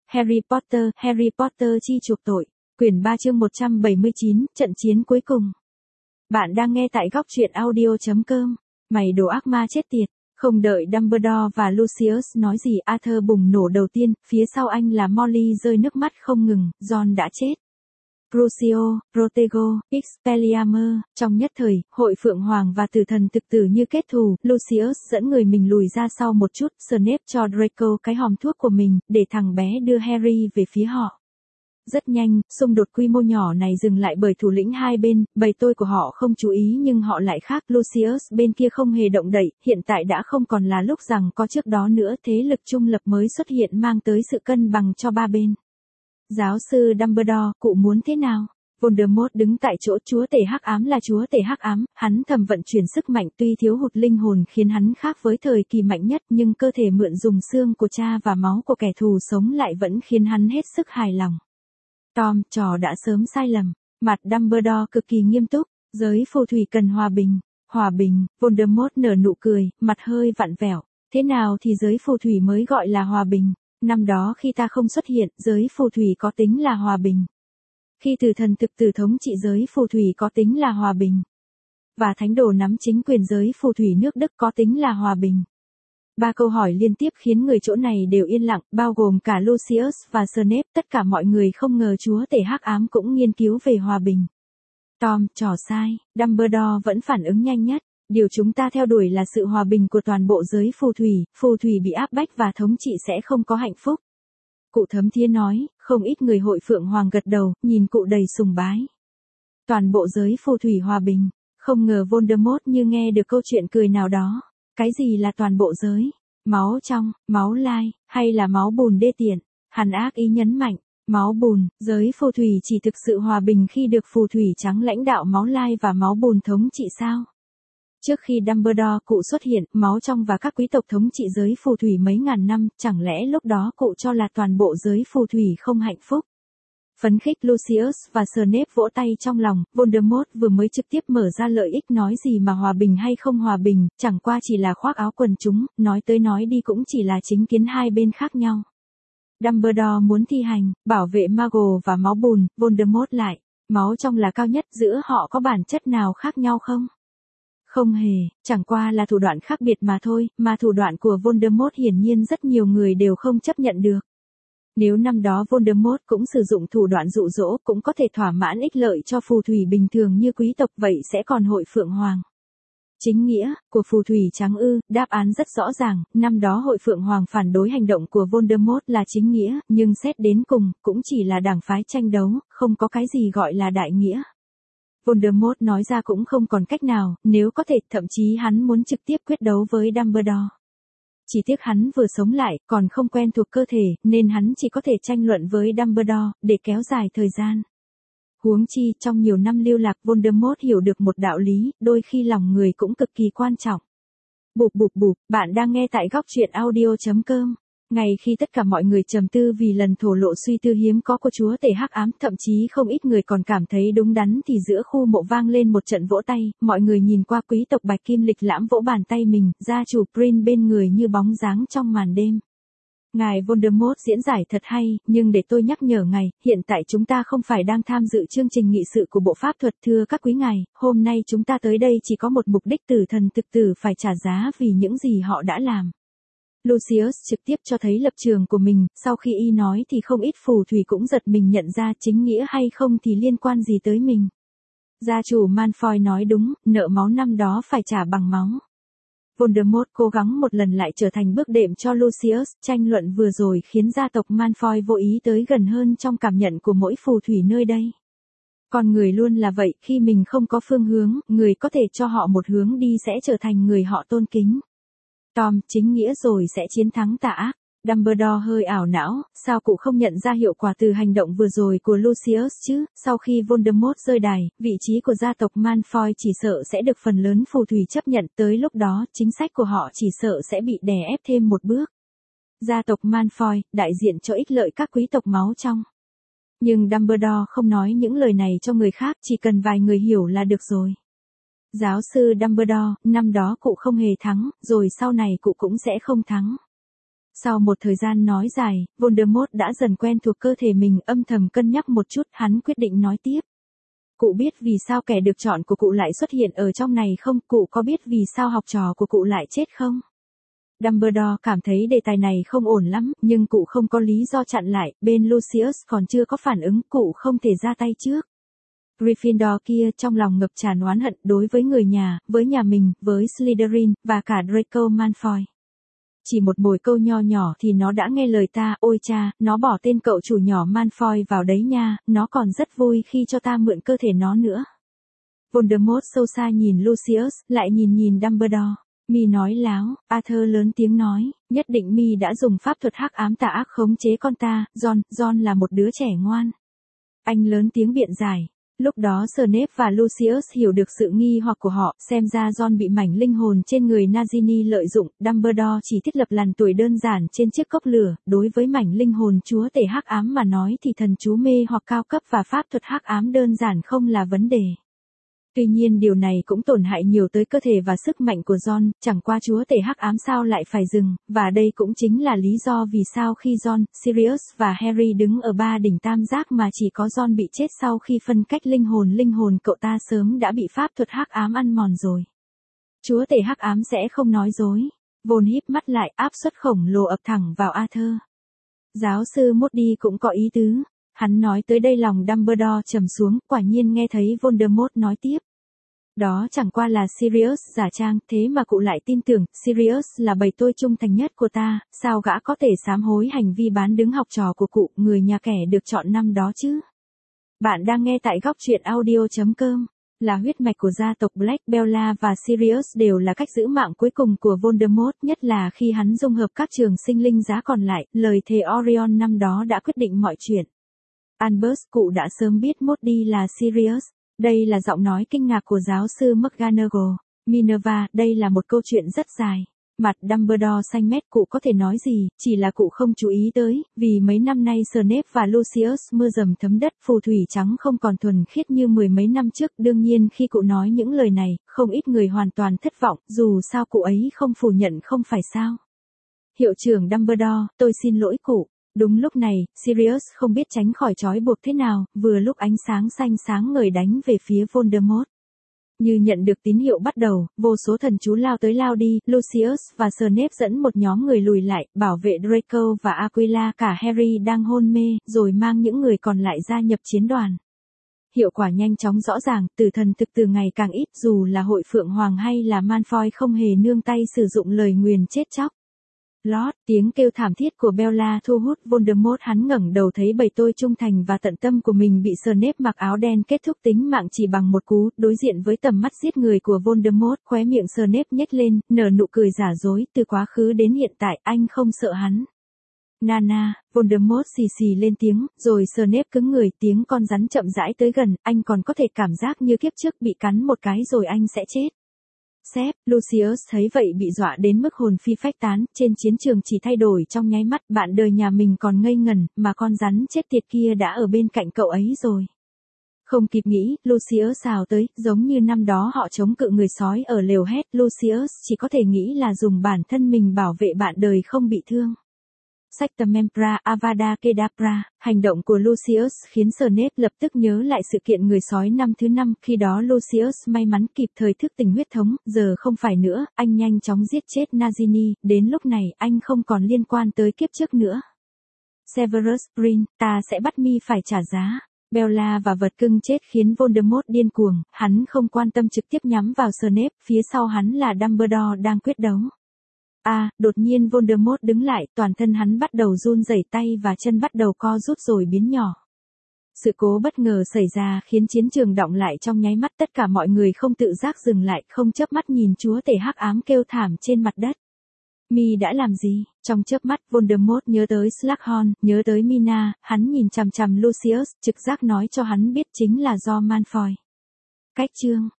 Harry Potter chi chuộc tội. Quyển 3 chương 179, trận chiến cuối cùng. Bạn đang nghe tại góc truyện audio.com. Mày đồ ác ma chết tiệt. Không đợi Dumbledore và Lucius nói gì, Arthur bùng nổ đầu tiên, phía sau anh là Molly rơi nước mắt không ngừng, John đã chết. Crucio, Protego, Expelliarmus, trong nhất thời, hội Phượng Hoàng và Tử Thần thực tử như kết thù, Lucius dẫn người mình lùi ra sau một chút, Snape cho Draco cái hòm thuốc của mình, để thằng bé đưa Harry về phía họ. Rất nhanh, xung đột quy mô nhỏ này dừng lại bởi thủ lĩnh hai bên, bầy tôi của họ không chú ý nhưng họ lại khác, Lucius bên kia không hề động đậy, hiện tại đã không còn là lúc rằng có trước đó nữa, thế lực trung lập mới xuất hiện mang tới sự cân bằng cho ba bên. Giáo sư Dumbledore, cụ muốn thế nào? Voldemort đứng tại chỗ, chúa tể hắc ám là chúa tể hắc ám, hắn thầm vận chuyển sức mạnh tuy thiếu hụt linh hồn khiến hắn khác với thời kỳ mạnh nhất nhưng cơ thể mượn dùng xương của cha và máu của kẻ thù sống lại vẫn khiến hắn hết sức hài lòng. Tom, trò đã sớm sai lầm. Mặt Dumbledore cực kỳ nghiêm túc, giới phù thủy cần hòa bình. Hòa bình, Voldemort nở nụ cười, mặt hơi vặn vẹo. Thế nào thì giới phù thủy mới gọi là hòa bình? Năm đó khi ta không xuất hiện, giới phù thủy có tính là hòa bình. Khi Tử Thần thực tử thống trị giới phù thủy có tính là hòa bình. Và thánh đồ nắm chính quyền giới phù thủy nước Đức có tính là hòa bình. Ba câu hỏi liên tiếp khiến người chỗ này đều yên lặng, bao gồm cả Lucius và Snape, tất cả mọi người không ngờ chúa tể hắc ám cũng nghiên cứu về hòa bình. Tom, trò sai, Dumbledore vẫn phản ứng nhanh nhất. Điều chúng ta theo đuổi là sự hòa bình của toàn bộ giới phù thủy bị áp bách và thống trị sẽ không có hạnh phúc. Cụ Thấm Thía nói, không ít người hội Phượng Hoàng gật đầu, nhìn cụ đầy sùng bái. Toàn bộ giới phù thủy hòa bình, không ngờ Voldemort như nghe được câu chuyện cười nào đó. Cái gì là toàn bộ giới? Máu trong, máu lai, hay là máu bùn đê tiện? Hắn ác ý nhấn mạnh, máu bùn, giới phù thủy chỉ thực sự hòa bình khi được phù thủy trắng lãnh đạo máu lai và máu bùn thống trị sao? Trước khi Dumbledore cụ xuất hiện, máu trong và các quý tộc thống trị giới phù thủy mấy ngàn năm, chẳng lẽ lúc đó cụ cho là toàn bộ giới phù thủy không hạnh phúc? Phấn khích, Lucius và Snape vỗ tay trong lòng, Voldemort vừa mới trực tiếp mở ra lợi ích nói gì mà hòa bình hay không hòa bình, chẳng qua chỉ là khoác áo quần chúng, nói tới nói đi cũng chỉ là chính kiến hai bên khác nhau. Dumbledore muốn thi hành, bảo vệ Maggle và máu bùn, Voldemort lại, máu trong là cao nhất, giữa họ có bản chất nào khác nhau không? Không hề, chẳng qua là thủ đoạn khác biệt mà thôi, mà thủ đoạn của Voldemort hiển nhiên rất nhiều người đều không chấp nhận được. Nếu năm đó Voldemort cũng sử dụng thủ đoạn dụ dỗ cũng có thể thỏa mãn ích lợi cho phù thủy bình thường như quý tộc vậy sẽ còn hội Phượng Hoàng. Chính nghĩa của phù thủy trắng ư? Đáp án rất rõ ràng, năm đó hội Phượng Hoàng phản đối hành động của Voldemort là chính nghĩa, nhưng xét đến cùng, cũng chỉ là đảng phái tranh đấu, không có cái gì gọi là đại nghĩa. Voldemort nói ra cũng không còn cách nào, nếu có thể, thậm chí hắn muốn trực tiếp quyết đấu với Dumbledore. Chỉ tiếc hắn vừa sống lại, còn không quen thuộc cơ thể, nên hắn chỉ có thể tranh luận với Dumbledore, để kéo dài thời gian. Huống chi, trong nhiều năm lưu lạc Voldemort hiểu được một đạo lý, đôi khi lòng người cũng cực kỳ quan trọng. Bụp, bạn đang nghe tại góc truyện audio.com. Ngay khi tất cả mọi người trầm tư vì lần thổ lộ suy tư hiếm có của chúa tể hắc ám, thậm chí không ít người còn cảm thấy đúng đắn thì giữa khu mộ vang lên một trận vỗ tay, mọi người nhìn qua quý tộc Bạch Kim lịch lãm vỗ bàn tay mình, gia chủ Prin bên người như bóng dáng trong màn đêm. Ngài Voldemort diễn giải thật hay, nhưng để tôi nhắc nhở ngài, hiện tại chúng ta không phải đang tham dự chương trình nghị sự của Bộ Pháp thuật, thưa các quý ngài, hôm nay chúng ta tới đây chỉ có một mục đích, Tử Thần thực tử phải trả giá vì những gì họ đã làm. Lucius trực tiếp cho thấy lập trường của mình, sau khi y nói thì không ít phù thủy cũng giật mình nhận ra chính nghĩa hay không thì liên quan gì tới mình. Gia chủ Malfoy nói đúng, nợ máu năm đó phải trả bằng máu. Voldemort cố gắng một lần lại trở thành bước đệm cho Lucius, tranh luận vừa rồi khiến gia tộc Malfoy vô ý tới gần hơn trong cảm nhận của mỗi phù thủy nơi đây. Con người luôn là vậy, khi mình không có phương hướng, người có thể cho họ một hướng đi sẽ trở thành người họ tôn kính. Tom, chính nghĩa rồi sẽ chiến thắng tà ác. Dumbledore hơi ảo não, sao cụ không nhận ra hiệu quả từ hành động vừa rồi của Lucius chứ? Sau khi Voldemort rơi đài, vị trí của gia tộc Malfoy chỉ sợ sẽ được phần lớn phù thủy chấp nhận, tới lúc đó, chính sách của họ chỉ sợ sẽ bị đè ép thêm một bước. Gia tộc Malfoy, đại diện cho ích lợi các quý tộc máu trong. Nhưng Dumbledore không nói những lời này cho người khác, chỉ cần vài người hiểu là được rồi. Giáo sư Dumbledore, năm đó cụ không hề thắng, rồi sau này cụ cũng sẽ không thắng. Sau một thời gian nói dài, Voldemort đã dần quen thuộc cơ thể mình, âm thầm cân nhắc một chút, hắn quyết định nói tiếp. Cụ biết vì sao kẻ được chọn của cụ lại xuất hiện ở trong này không? Cụ có biết vì sao học trò của cụ lại chết không? Dumbledore cảm thấy đề tài này không ổn lắm, nhưng cụ không có lý do chặn lại, bên Lucius còn chưa có phản ứng, cụ không thể ra tay trước. Gryffindor kia trong lòng ngập tràn oán hận đối với người nhà, với nhà mình, với Slytherin, và cả Draco Malfoy. Chỉ một bồi câu nho nhỏ thì nó đã nghe lời ta, ôi cha, nó bỏ tên cậu chủ nhỏ Malfoy vào đấy nha, nó còn rất vui khi cho ta mượn cơ thể nó nữa. Voldemort sâu xa nhìn Lucius, lại nhìn Dumbledore. Mi nói láo, Arthur lớn tiếng nói, nhất định Mi đã dùng pháp thuật hắc ám tà ác khống chế con ta, John là một đứa trẻ ngoan. Anh lớn tiếng biện giải. Lúc đó Snape và Lucius hiểu được sự nghi hoặc của họ, xem ra John bị mảnh linh hồn trên người Nagini lợi dụng, Dumbledore chỉ thiết lập làn tuổi đơn giản trên chiếc cốc lửa, đối với mảnh linh hồn chúa tể hắc ám mà nói thì thần chú mê hoặc cao cấp và pháp thuật hắc ám đơn giản không là vấn đề. Tuy nhiên điều này cũng tổn hại nhiều tới cơ thể và sức mạnh của John, chẳng qua chúa tể hắc ám sao lại phải dừng, và đây cũng chính là lý do vì sao khi John, Sirius và Harry đứng ở ba đỉnh tam giác mà chỉ có John bị chết sau khi phân cách linh hồn cậu ta sớm đã bị pháp thuật hắc ám ăn mòn rồi. Chúa tể hắc ám sẽ không nói dối. Von híp mắt lại, áp suất khổng lồ ập thẳng vào Arthur. Giáo sư Moody cũng có ý tứ. Hắn nói tới đây lòng Dumbledore trầm xuống, quả nhiên nghe thấy Voldemort nói tiếp. Đó chẳng qua là Sirius giả trang, thế mà cụ lại tin tưởng, Sirius là bầy tôi trung thành nhất của ta, sao gã có thể sám hối hành vi bán đứng học trò của cụ, người nhà kẻ được chọn năm đó chứ? Bạn đang nghe tại góc truyện audio.com. Là huyết mạch của gia tộc Black, Bella và Sirius đều là cách giữ mạng cuối cùng của Voldemort, nhất là khi hắn dung hợp các trường sinh linh giá còn lại, lời thề Orion năm đó đã quyết định mọi chuyện. Albus, cụ đã sớm biết Moody là Sirius. Đây là giọng nói kinh ngạc của giáo sư McGonagall. Minerva, đây là một câu chuyện rất dài. Mặt Dumbledore xanh mét, cụ có thể nói gì, chỉ là cụ không chú ý tới, vì mấy năm nay Snape và Lucius mưa dầm thấm đất, phù thủy trắng không còn thuần khiết như mười mấy năm trước. Đương nhiên khi cụ nói những lời này, không ít người hoàn toàn thất vọng, dù sao cụ ấy không phủ nhận không phải sao. Hiệu trưởng Dumbledore, tôi xin lỗi cụ. Đúng lúc này, Sirius không biết tránh khỏi trói buộc thế nào, vừa lúc ánh sáng xanh sáng ngời đánh về phía Voldemort. Như nhận được tín hiệu bắt đầu, vô số thần chú lao tới lao đi, Lucius và Snape dẫn một nhóm người lùi lại, bảo vệ Draco và Aquila, cả Harry đang hôn mê, rồi mang những người còn lại gia nhập chiến đoàn. Hiệu quả nhanh chóng rõ ràng, tử thần thực từ ngày càng ít, dù là hội Phượng Hoàng hay là Malfoy không hề nương tay sử dụng lời nguyền chết chóc. Lót, tiếng kêu thảm thiết của Bella thu hút Voldemort, hắn ngẩng đầu thấy bầy tôi trung thành và tận tâm của mình bị Snape mặc áo đen kết thúc tính mạng chỉ bằng một cú, đối diện với tầm mắt giết người của Voldemort, khóe miệng Snape nhếch lên, nở nụ cười giả dối, từ quá khứ đến hiện tại, anh không sợ hắn. Nana, Voldemort xì xì lên tiếng, rồi Snape cứng người, tiếng con rắn chậm rãi tới gần, anh còn có thể cảm giác như kiếp trước bị cắn một cái rồi anh sẽ chết. Sếp, Lucius thấy vậy bị dọa đến mức hồn phi phách tán, trên chiến trường chỉ thay đổi trong nháy mắt, bạn đời nhà mình còn ngây ngẩn, mà con rắn chết tiệt kia đã ở bên cạnh cậu ấy rồi. Không kịp nghĩ, Lucius xào tới, giống như năm đó họ chống cự người sói ở lều hét, Lucius chỉ có thể nghĩ là dùng bản thân mình bảo vệ bạn đời không bị thương. Sectum Empra Avada Kedavra, hành động của Lucius khiến Snape lập tức nhớ lại sự kiện người sói năm thứ 5, khi đó Lucius may mắn kịp thời thức tỉnh huyết thống, giờ không phải nữa, anh nhanh chóng giết chết Nagini, đến lúc này anh không còn liên quan tới kiếp trước nữa. Severus Green, ta sẽ bắt mi phải trả giá. Bella và vật cưng chết khiến Voldemort điên cuồng, hắn không quan tâm trực tiếp nhắm vào Snape, phía sau hắn là Dumbledore đang quyết đấu. Đột nhiên Voldemort đứng lại, toàn thân hắn bắt đầu run rẩy, tay và chân bắt đầu co rút rồi biến nhỏ. Sự cố bất ngờ xảy ra khiến chiến trường đọng lại trong nháy mắt, tất cả mọi người không tự giác dừng lại, không chớp mắt nhìn chúa tể hắc ám kêu thảm trên mặt đất. Mi đã làm gì? Trong chớp mắt, Voldemort nhớ tới Slughorn, nhớ tới Mina, hắn nhìn chằm chằm Lucius, trực giác nói cho hắn biết chính là do Malfoy. Cách chương